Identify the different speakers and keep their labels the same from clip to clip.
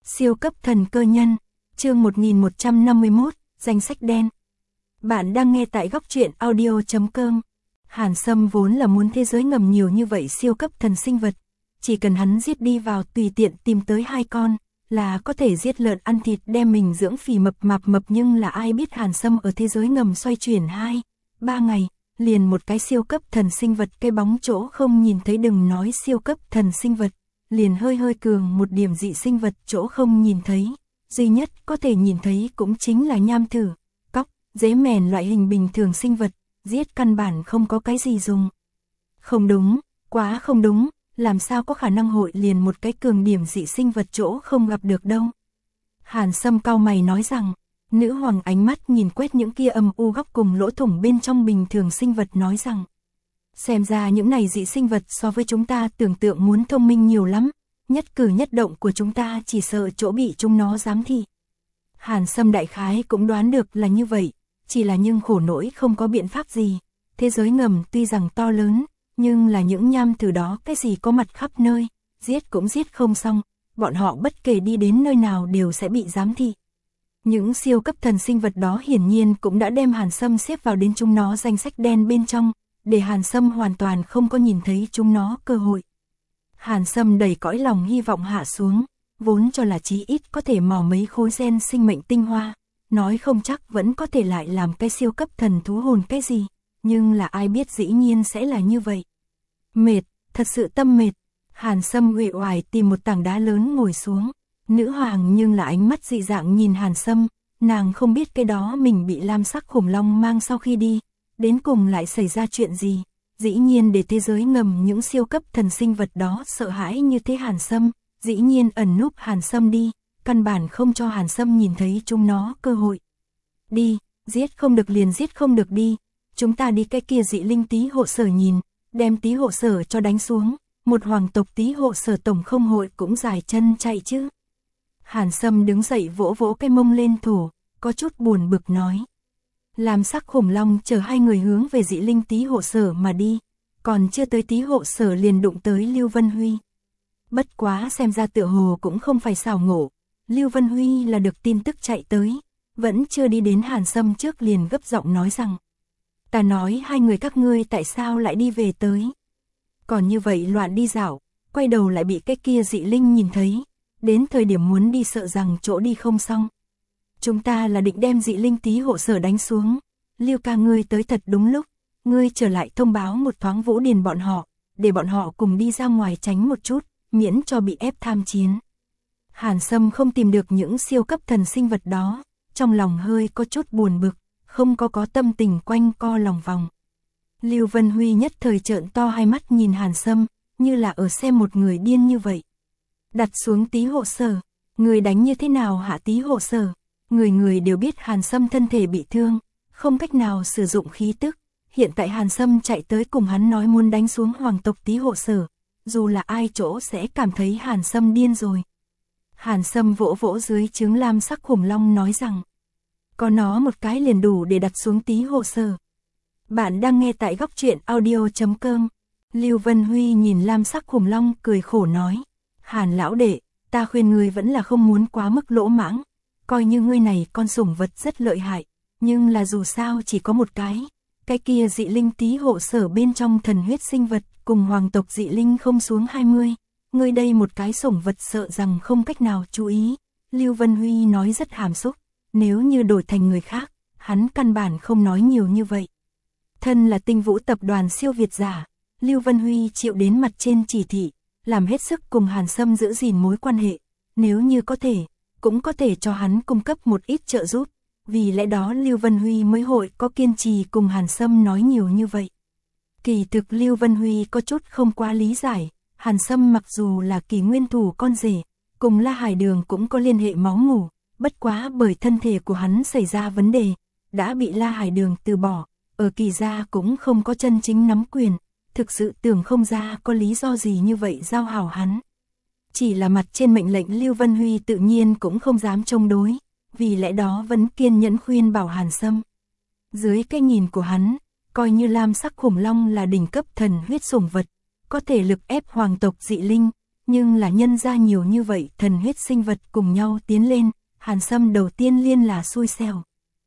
Speaker 1: Siêu cấp thần cơ nhân, chương 1151, danh sách đen. Bạn đang nghe tại góc truyện audio.com. Hàn Sâm vốn là muốn thế giới ngầm nhiều như vậy siêu cấp thần sinh vật. Chỉ cần hắn giết đi vào tùy tiện tìm tới 2 con, là có thể giết lợn ăn thịt đem mình dưỡng phì mập mập nhưng là ai biết Hàn Sâm ở thế giới ngầm xoay chuyển 2-3 ngày, liền một cái siêu cấp thần sinh vật cái bóng chỗ không nhìn thấy, đừng nói siêu cấp thần sinh vật. Liền hơi cường một điểm dị sinh vật chỗ không nhìn thấy, duy nhất có thể nhìn thấy cũng chính là nham thử, cóc, dế mèn loại hình bình thường sinh vật, giết căn bản không có cái gì dùng. Không đúng, quá không đúng, làm sao có khả năng hội liền một cái cường điểm dị sinh vật chỗ không gặp được đâu. Hàn Sâm cau mày nói rằng, nữ hoàng ánh mắt nhìn quét những kia âm u góc cùng lỗ thủng bên trong bình thường sinh vật nói rằng, xem ra những này dị sinh vật so với chúng ta tưởng tượng muốn thông minh nhiều lắm, nhất cử nhất động của chúng ta chỉ sợ chỗ bị chúng nó giám thị. Hàn Sâm đại khái cũng đoán được là như vậy, chỉ là nhưng khổ nỗi không có biện pháp gì. Thế giới ngầm tuy rằng to lớn, nhưng là những nham thử đó cái gì có mặt khắp nơi, giết cũng giết không xong, bọn họ bất kể đi đến nơi nào đều sẽ bị giám thị. Những siêu cấp thần sinh vật đó hiển nhiên cũng đã đem Hàn Sâm xếp vào đến chúng nó danh sách đen bên trong, để Hàn Sâm hoàn toàn không có nhìn thấy chúng nó cơ hội. Hàn Sâm đầy cõi lòng hy vọng hạ xuống, vốn cho là chí ít có thể mò mấy khối gen sinh mệnh tinh hoa, nói không chắc vẫn có thể lại làm cái siêu cấp thần thú hồn cái gì, nhưng là ai biết dĩ nhiên sẽ là như vậy. Mệt, thật sự tâm mệt. Hàn Sâm uể oải tìm một tảng đá lớn ngồi xuống, nữ hoàng nhưng là ánh mắt dị dạng nhìn Hàn Sâm, nàng không biết cái đó mình bị lam sắc khủng long mang sau khi đi, đến cùng lại xảy ra chuyện gì, dĩ nhiên để thế giới ngầm những siêu cấp thần sinh vật đó sợ hãi như thế. Hàn Sâm, dĩ nhiên ẩn núp Hàn Sâm đi, căn bản không cho Hàn Sâm nhìn thấy chúng nó cơ hội. Đi, giết không được liền giết không được đi, chúng ta đi cái kia dị linh tí hộ sở nhìn, đem tí hộ sở cho đánh xuống, một hoàng tộc tí hộ sở tổng không hội cũng dài chân chạy chứ. Hàn Sâm đứng dậy vỗ vỗ cái mông lên thổ, có chút buồn bực nói. Lam sắc khủng long chở 2 người hướng về dị linh tí hộ sở mà đi, còn chưa tới tí hộ sở liền đụng tới Lưu Vân Huy. Bất quá xem ra tựa hồ cũng không phải xảo ngộ, Lưu Vân Huy là được tin tức chạy tới, vẫn chưa đi đến Hàn Sâm trước liền gấp giọng nói rằng, ta nói 2 người các ngươi tại sao lại đi về tới, còn như vậy loạn đi dạo, quay đầu lại bị cái kia dị linh nhìn thấy, đến thời điểm muốn đi sợ rằng chỗ đi không xong. Chúng ta là định đem dị linh tí hộ sở đánh xuống, Lưu ca ngươi tới thật đúng lúc, ngươi trở lại thông báo một thoáng Vũ Điền bọn họ, để bọn họ cùng đi ra ngoài tránh một chút, miễn cho bị ép tham chiến. Hàn Sâm không tìm được những siêu cấp thần sinh vật đó, trong lòng hơi có chút buồn bực, không có tâm tình quanh co lòng vòng. Lưu Vân Huy nhất thời trợn to hai mắt nhìn Hàn Sâm, như là ở xem một người điên như vậy. Đặt xuống tí hộ sở, người đánh như thế nào hạ tí hộ sở? Người đều biết Hàn Sâm thân thể bị thương, không cách nào sử dụng khí tức. Hiện tại Hàn Sâm chạy tới cùng hắn nói muốn đánh xuống hoàng tộc tí hộ sở, dù là ai chỗ sẽ cảm thấy Hàn Sâm điên rồi. Hàn Sâm vỗ vỗ dưới trứng lam sắc khủng long nói rằng, có nó một cái liền đủ để đặt xuống tí hộ sở. Bạn đang nghe tại góc truyện audio.com. Lưu Vân Huy nhìn lam sắc khủng long cười khổ nói, Hàn lão đệ, ta khuyên ngươi vẫn là không muốn quá mức lỗ mãng, coi như ngươi này con sủng vật rất lợi hại, nhưng là dù sao chỉ có một cái kia dị linh tí hộ sở bên trong thần huyết sinh vật cùng hoàng tộc dị linh không xuống 20, ngươi đây một cái sủng vật sợ rằng không cách nào chú ý. Lưu Vân Huy nói rất hàm xúc, nếu như đổi thành người khác, hắn căn bản không nói nhiều như vậy. Thân là Tinh Vũ tập đoàn siêu việt giả, Lưu Vân Huy chịu đến mặt trên chỉ thị, làm hết sức cùng Hàn Sâm giữ gìn mối quan hệ, nếu như có thể, cũng có thể cho hắn cung cấp một ít trợ giúp, vì lẽ đó Lưu Vân Huy mới hội có kiên trì cùng Hàn Sâm nói nhiều như vậy. Kỳ thực Lưu Vân Huy có chút không quá lý giải, Hàn Sâm mặc dù là kỳ nguyên thủ con rể, cùng La Hải Đường cũng có liên hệ máu mủ, bất quá bởi thân thể của hắn xảy ra vấn đề, đã bị La Hải Đường từ bỏ, ở kỳ gia cũng không có chân chính nắm quyền, thực sự tưởng không ra có lý do gì như vậy giao hảo hắn. Chỉ là mặt trên mệnh lệnh Lưu Vân Huy tự nhiên cũng không dám chống đối, vì lẽ đó vẫn kiên nhẫn khuyên bảo Hàn Sâm. Dưới cái nhìn của hắn, coi như lam sắc khủng long là đỉnh cấp thần huyết sủng vật, có thể lực ép hoàng tộc dị linh, nhưng là nhân ra nhiều như vậy thần huyết sinh vật cùng nhau tiến lên, Hàn Sâm đầu tiên liên là xui xẻo.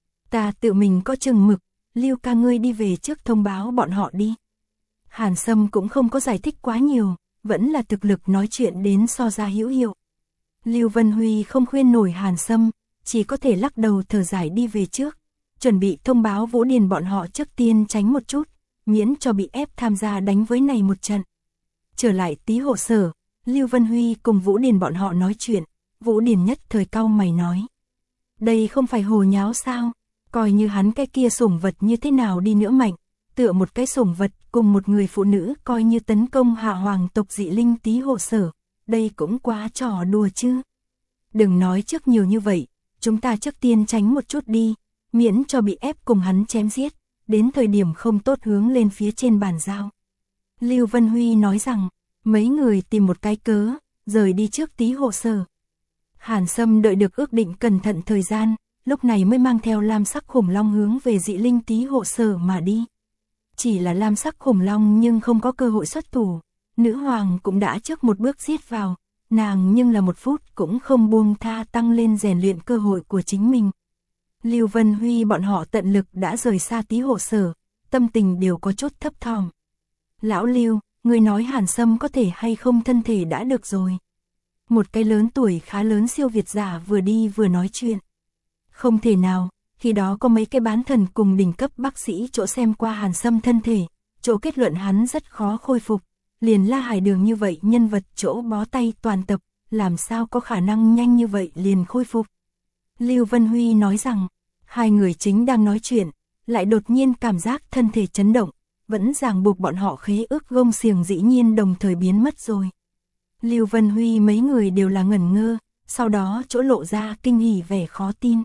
Speaker 1: Ta tự mình có chừng mực, Lưu ca ngươi đi về trước thông báo bọn họ đi. Hàn Sâm cũng không có giải thích quá nhiều, vẫn là thực lực nói chuyện đến so ra hữu hiệu. Lưu Vân Huy không khuyên nổi Hàn Sâm, chỉ có thể lắc đầu thở dài đi về trước, chuẩn bị thông báo Vũ Điền bọn họ trước tiên tránh một chút, miễn cho bị ép tham gia đánh với này một trận. Trở lại Tý Hộ Sở, Lưu Vân Huy cùng Vũ Điền bọn họ nói chuyện, Vũ Điền nhất thời cau mày nói. Đây không phải hồ nháo sao, coi như hắn cái kia sủng vật như thế nào đi nữa mạnh, tựa một cái sủng vật cùng một người phụ nữ coi như tấn công hạ hoàng tộc dị linh Tý Hộ Sở, đây cũng quá trò đùa chứ. Đừng nói trước nhiều như vậy, chúng ta trước tiên tránh một chút đi, miễn cho bị ép cùng hắn chém giết, đến thời điểm không tốt hướng lên phía trên bàn giao. Lưu Vân Huy nói rằng, mấy người tìm một cái cớ, rời đi trước Tý Hộ Sở. Hàn Sâm đợi được ước định cẩn thận thời gian, lúc này mới mang theo lam sắc khủng long hướng về dị linh Tý Hộ Sở mà đi. Chỉ là lam sắc khủng long nhưng không có cơ hội xuất thủ, nữ hoàng cũng đã trước một bước giết vào, nàng nhưng là một phút cũng không buông tha tăng lên rèn luyện cơ hội của chính mình. Lưu Vân Huy bọn họ tận lực đã rời xa Tý Hộ Sở, tâm tình đều có chút thấp thỏm. Lão Lưu, người nói Hàn Sâm có thể hay không thân thể đã được rồi. Một cái lớn tuổi khá lớn siêu việt giả vừa đi vừa nói chuyện. Không thể nào, khi đó có mấy cái bán thần cùng đỉnh cấp bác sĩ chỗ xem qua Hàn Sâm thân thể, chỗ kết luận hắn rất khó khôi phục. Liền La Hải Đường như vậy nhân vật chỗ bó tay toàn tập, làm sao có khả năng nhanh như vậy liền khôi phục. Lưu Vân Huy nói rằng, hai người chính đang nói chuyện, lại đột nhiên cảm giác thân thể chấn động, vẫn ràng buộc bọn họ khế ước gông xiềng dĩ nhiên đồng thời biến mất rồi. Lưu Vân Huy mấy người đều là ngẩn ngơ, sau đó chỗ lộ ra kinh hỉ vẻ khó tin.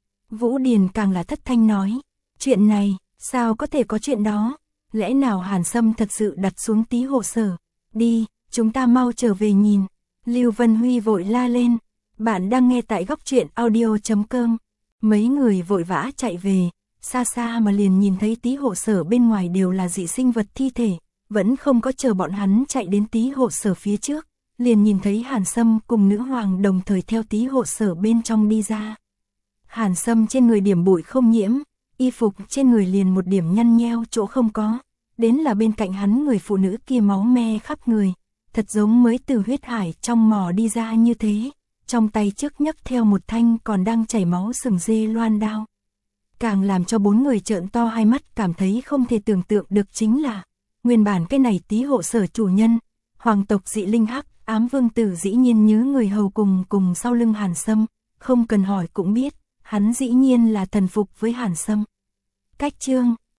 Speaker 1: Vũ Điền càng là thất thanh nói, chuyện này, sao có thể có chuyện đó, lẽ nào Hàn Sâm thật sự đặt xuống Tý Hộ Sở, đi, chúng ta mau trở về nhìn. Lưu Vân Huy vội la lên, bạn đang nghe tại góc truyện audio.com, mấy người vội vã chạy về, xa xa mà liền nhìn thấy Tý Hộ Sở bên ngoài đều là dị sinh vật thi thể, vẫn không có chờ bọn hắn chạy đến Tý Hộ Sở phía trước, liền nhìn thấy Hàn Sâm cùng nữ hoàng đồng thời theo Tý Hộ Sở bên trong đi ra. Hàn Sâm trên người điểm bụi không nhiễm, y phục trên người liền một điểm nhăn nheo chỗ không có, đến là bên cạnh hắn người phụ nữ kia máu me khắp người, thật giống mới từ huyết hải trong mỏ đi ra như thế, trong tay trước nhấc theo một thanh còn đang chảy máu sừng dê loan đao. Càng làm cho bốn người trợn to hai mắt cảm thấy không thể tưởng tượng được chính là, nguyên bản cái này Tý Hộ Sở chủ nhân, hoàng tộc dị linh hắc ám vương tử dĩ nhiên nhớ người hầu cùng sau lưng Hàn Sâm, không cần hỏi cũng biết, hắn dĩ nhiên là thần phục với Hàn Sâm. Cách chương